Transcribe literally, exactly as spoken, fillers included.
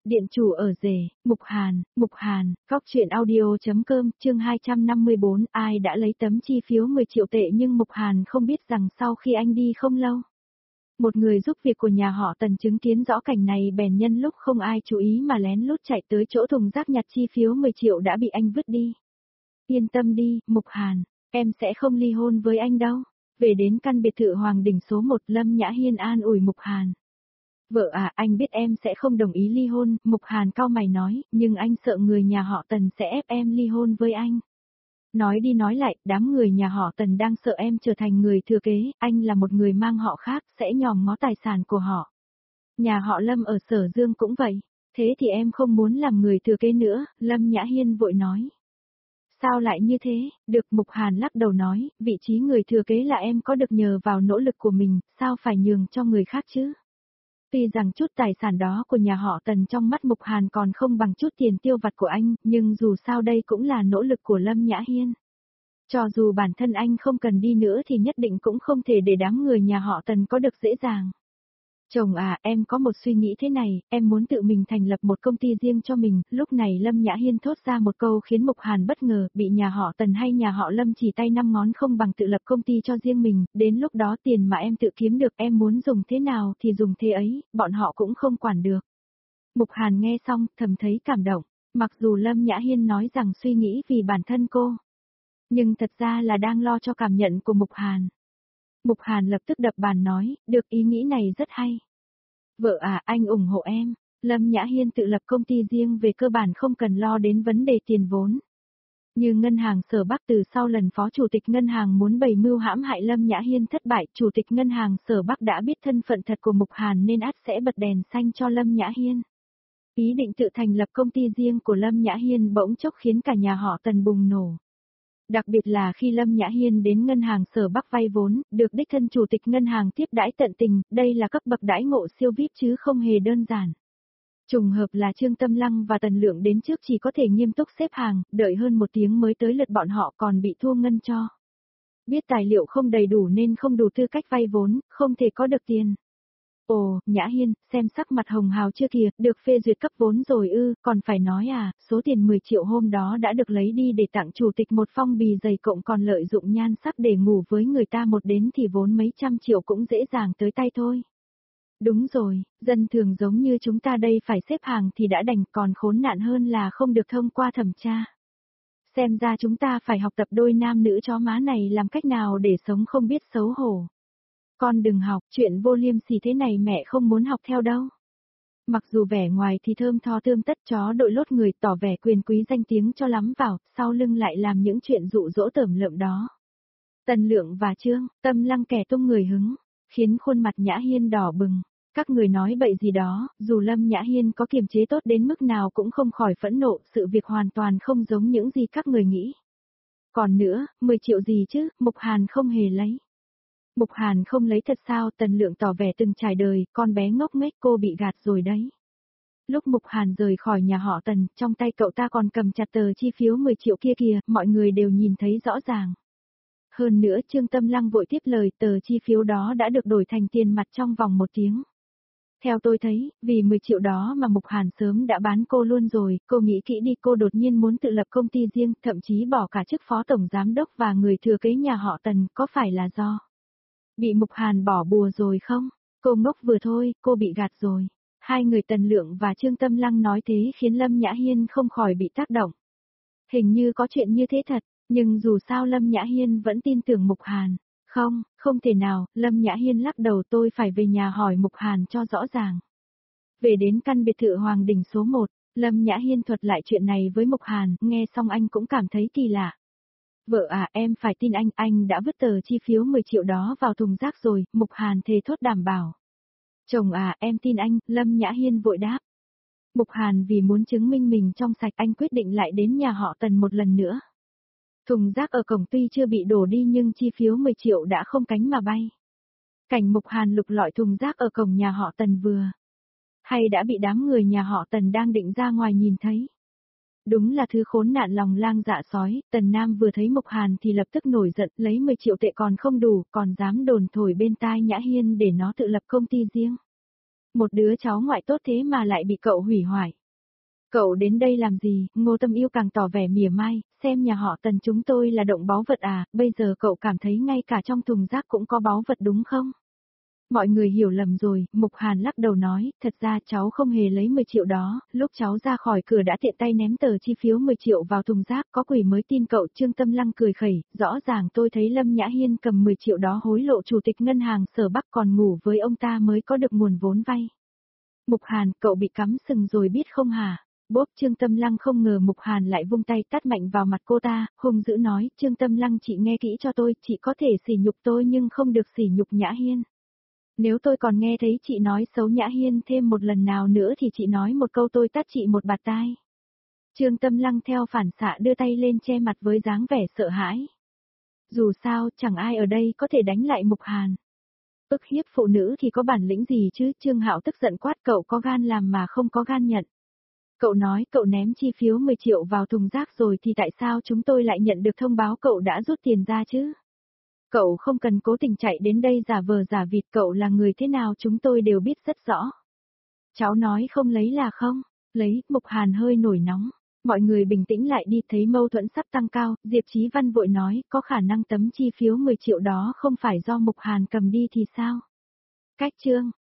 Điện chủ ở rể, Mục Hàn, Mục Hàn, Góc truyện audio.com, chương hai trăm năm mươi bốn, ai đã lấy tấm chi phiếu mười triệu tệ nhưng Mục Hàn không biết rằng sau khi anh đi không lâu. Một người giúp việc của nhà họ Tần chứng kiến rõ cảnh này bèn nhân lúc không ai chú ý mà lén lút chạy tới chỗ thùng rác nhặt chi phiếu mười triệu đã bị anh vứt đi. Yên tâm đi, Mục Hàn, em sẽ không ly hôn với anh đâu. Về đến căn biệt thự Hoàng Đình số một, Lâm Nhã Hiên an ủi Mục Hàn. Vợ à, anh biết em sẽ không đồng ý ly hôn, Mục Hàn cau mày nói, nhưng anh sợ người nhà họ Tần sẽ ép em ly hôn với anh. Nói đi nói lại, đám người nhà họ Tần đang sợ em trở thành người thừa kế, anh là một người mang họ khác, sẽ nhòm ngó tài sản của họ. Nhà họ Lâm ở Sở Dương cũng vậy, thế thì em không muốn làm người thừa kế nữa, Lâm Nhã Hiên vội nói. Sao lại như thế, được Mục Hàn lắc đầu nói, vị trí người thừa kế là em có được nhờ vào nỗ lực của mình, sao phải nhường cho người khác chứ? Tuy rằng chút tài sản đó của nhà họ Tần trong mắt Mục Hàn còn không bằng chút tiền tiêu vặt của anh, nhưng dù sao đây cũng là nỗ lực của Lâm Nhã Hiên. Cho dù bản thân anh không cần đi nữa thì nhất định cũng không thể để đám người nhà họ Tần có được dễ dàng. Chồng à, em có một suy nghĩ thế này, em muốn tự mình thành lập một công ty riêng cho mình, lúc này Lâm Nhã Hiên thốt ra một câu khiến Mục Hàn bất ngờ, bị nhà họ Tần hay nhà họ Lâm chỉ tay năm ngón không bằng tự lập công ty cho riêng mình, đến lúc đó tiền mà em tự kiếm được em muốn dùng thế nào thì dùng thế ấy, bọn họ cũng không quản được. Mục Hàn nghe xong, thầm thấy cảm động, mặc dù Lâm Nhã Hiên nói rằng suy nghĩ vì bản thân cô, nhưng thật ra là đang lo cho cảm nhận của Mục Hàn. Mục Hàn lập tức đập bàn nói, được, ý nghĩ này rất hay. Vợ à, anh ủng hộ em. Lâm Nhã Hiên tự lập công ty riêng về cơ bản không cần lo đến vấn đề tiền vốn. Như ngân hàng Sở Bắc từ sau lần phó chủ tịch ngân hàng muốn bày mưu hãm hại Lâm Nhã Hiên thất bại, chủ tịch ngân hàng Sở Bắc đã biết thân phận thật của Mục Hàn nên ắt sẽ bật đèn xanh cho Lâm Nhã Hiên. Ý định tự thành lập công ty riêng của Lâm Nhã Hiên bỗng chốc khiến cả nhà họ Tần bùng nổ. Đặc biệt là khi Lâm Nhã Hiên đến ngân hàng Sở Bắc vay vốn, được đích thân chủ tịch ngân hàng tiếp đãi tận tình, đây là cấp bậc đãi ngộ siêu vi ai pi chứ không hề đơn giản. Trùng hợp là Trương Tâm Lăng và Tần Lượng đến trước chỉ có thể nghiêm túc xếp hàng, đợi hơn một tiếng mới tới lượt bọn họ còn bị thua ngân cho. Biết tài liệu không đầy đủ nên không đủ tư cách vay vốn, không thể có được tiền. Ồ, Nhã Hiên, xem sắc mặt hồng hào chưa kìa, được phê duyệt cấp vốn rồi ư, còn phải nói à, số tiền mười triệu hôm đó đã được lấy đi để tặng chủ tịch một phong bì dày cộng còn lợi dụng nhan sắc để ngủ với người ta một đến thì vốn mấy trăm triệu cũng dễ dàng tới tay thôi. Đúng rồi, dân thường giống như chúng ta đây phải xếp hàng thì đã đành, còn khốn nạn hơn là không được thông qua thẩm tra. Xem ra chúng ta phải học tập đôi nam nữ chó má này làm cách nào để sống không biết xấu hổ. Con đừng học, chuyện vô liêm sỉ thế này mẹ không muốn học theo đâu. Mặc dù vẻ ngoài thì thơm tho thơm tất chó đội lốt người tỏ vẻ quyền quý danh tiếng cho lắm vào, sau lưng lại làm những chuyện dụ dỗ tởm lợm đó. Tần Lượng và Trương Tâm Lăng kẻ tung người hứng, khiến khuôn mặt Nhã Hiên đỏ bừng. Các người nói bậy gì đó, dù Lâm Nhã Hiên có kiềm chế tốt đến mức nào cũng không khỏi phẫn nộ, sự việc hoàn toàn không giống những gì các người nghĩ. Còn nữa, mười triệu gì chứ, Mục Hàn không hề lấy. Mục Hàn không lấy thật sao, Tần Lượng tỏ vẻ từng trải đời, con bé ngốc nghếch cô bị gạt rồi đấy. Lúc Mục Hàn rời khỏi nhà họ Tần, trong tay cậu ta còn cầm chặt tờ chi phiếu mười triệu kia kìa, mọi người đều nhìn thấy rõ ràng. Hơn nữa Trương Tâm Lăng vội tiếp lời, tờ chi phiếu đó đã được đổi thành tiền mặt trong vòng một tiếng. Theo tôi thấy, vì mười triệu đó mà Mục Hàn sớm đã bán cô luôn rồi, cô nghĩ kỹ đi, cô đột nhiên muốn tự lập công ty riêng, thậm chí bỏ cả chức phó tổng giám đốc và người thừa kế nhà họ Tần, có phải là do bị Mục Hàn bỏ bùa rồi không? Cô ngốc vừa thôi, cô bị gạt rồi. Hai người Tần Lượng và Trương Tâm Lăng nói thế khiến Lâm Nhã Hiên không khỏi bị tác động. Hình như có chuyện như thế thật, nhưng dù sao Lâm Nhã Hiên vẫn tin tưởng Mục Hàn. Không, không thể nào, Lâm Nhã Hiên lắc đầu, tôi phải về nhà hỏi Mục Hàn cho rõ ràng. Về đến căn biệt thự Hoàng Đình số một, Lâm Nhã Hiên thuật lại chuyện này với Mục Hàn, nghe xong anh cũng cảm thấy kỳ lạ. Vợ à, em phải tin anh, anh đã vứt tờ chi phiếu mười triệu đó vào thùng rác rồi, Mục Hàn thề thốt đảm bảo. Chồng à, em tin anh, Lâm Nhã Hiên vội đáp. Mục Hàn vì muốn chứng minh mình trong sạch anh quyết định lại đến nhà họ Tần một lần nữa. Thùng rác ở cổng tuy chưa bị đổ đi nhưng chi phiếu mười triệu đã không cánh mà bay. Cảnh Mục Hàn lục lọi thùng rác ở cổng nhà họ Tần vừa hay đã bị đám người nhà họ Tần đang định ra ngoài nhìn thấy. Đúng là thứ khốn nạn lòng lang dạ sói, Tần Nam vừa thấy Mục Hàn thì lập tức nổi giận, lấy mười triệu tệ còn không đủ, còn dám đồn thổi bên tai Nhã Hiên để nó tự lập công ty riêng. Một đứa cháu ngoại tốt thế mà lại bị cậu hủy hoại. Cậu đến đây làm gì? Ngô Tâm Yêu càng tỏ vẻ mỉa mai, xem nhà họ Tần chúng tôi là động báu vật à, bây giờ cậu cảm thấy ngay cả trong thùng rác cũng có báu vật đúng không? Mọi người hiểu lầm rồi, Mục Hàn lắc đầu nói, thật ra cháu không hề lấy mười triệu đó, lúc cháu ra khỏi cửa đã tiện tay ném tờ chi phiếu mười triệu vào thùng rác, có quỷ mới tin cậu. Trương Tâm Lăng cười khẩy, rõ ràng tôi thấy Lâm Nhã Hiên cầm mười triệu đó hối lộ chủ tịch ngân hàng Sở Bắc còn ngủ với ông ta mới có được nguồn vốn vay. Mục Hàn, cậu bị cắm sừng rồi biết không hả? Bốp. Trương Tâm Lăng không ngờ Mục Hàn lại vung tay tát mạnh vào mặt cô ta, hung dữ nói, Trương Tâm Lăng chị nghe kỹ cho tôi, chị có thể sỉ nhục tôi nhưng không được sỉ nhục Nhã Hiên. Nếu tôi còn nghe thấy chị nói xấu Nhã Hiên thêm một lần nào nữa thì chị nói một câu tôi tát chị một bạt tai. Trương Tâm Lăng theo phản xạ đưa tay lên che mặt với dáng vẻ sợ hãi. Dù sao, chẳng ai ở đây có thể đánh lại Mục Hàn. Ức hiếp phụ nữ thì có bản lĩnh gì chứ? Trương Hạo tức giận quát, cậu có gan làm mà không có gan nhận. Cậu nói cậu ném chi phiếu mười triệu vào thùng rác rồi thì tại sao chúng tôi lại nhận được thông báo cậu đã rút tiền ra chứ? Cậu không cần cố tình chạy đến đây giả vờ giả vịt, cậu là người thế nào chúng tôi đều biết rất rõ. Cháu nói không lấy là không, lấy. Mục Hàn hơi nổi nóng. Mọi người bình tĩnh lại đi, thấy mâu thuẫn sắp tăng cao, Diệp Chí Văn vội nói, có khả năng tấm chi phiếu mười triệu đó không phải do Mục Hàn cầm đi thì sao? Cách chương